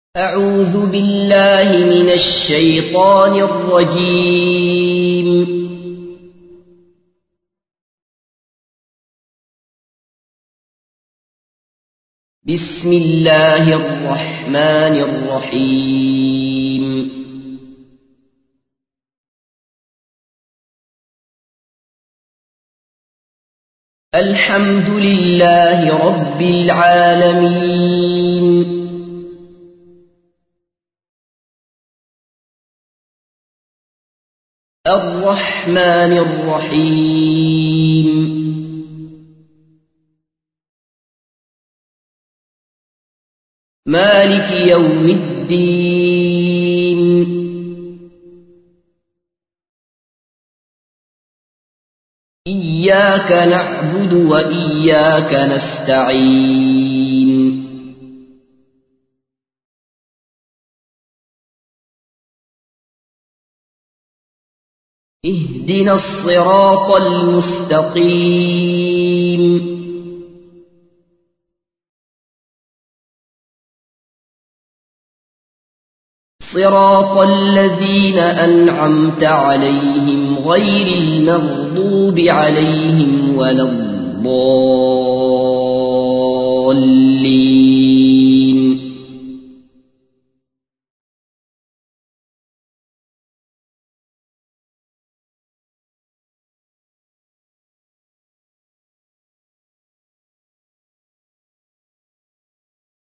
أعوذ بالله من الشيطان الرجيم. بسم الله الرحمن الرحيم. الحمد لله رب العالمين. الرحمن الرحيم. مالك يوم الدين. إياك نعبد وإياك نستعين. اهدنا الصراط المستقيم. صراط الذين أنعمت عليهم غير المغضوب عليهم ولا الضالين.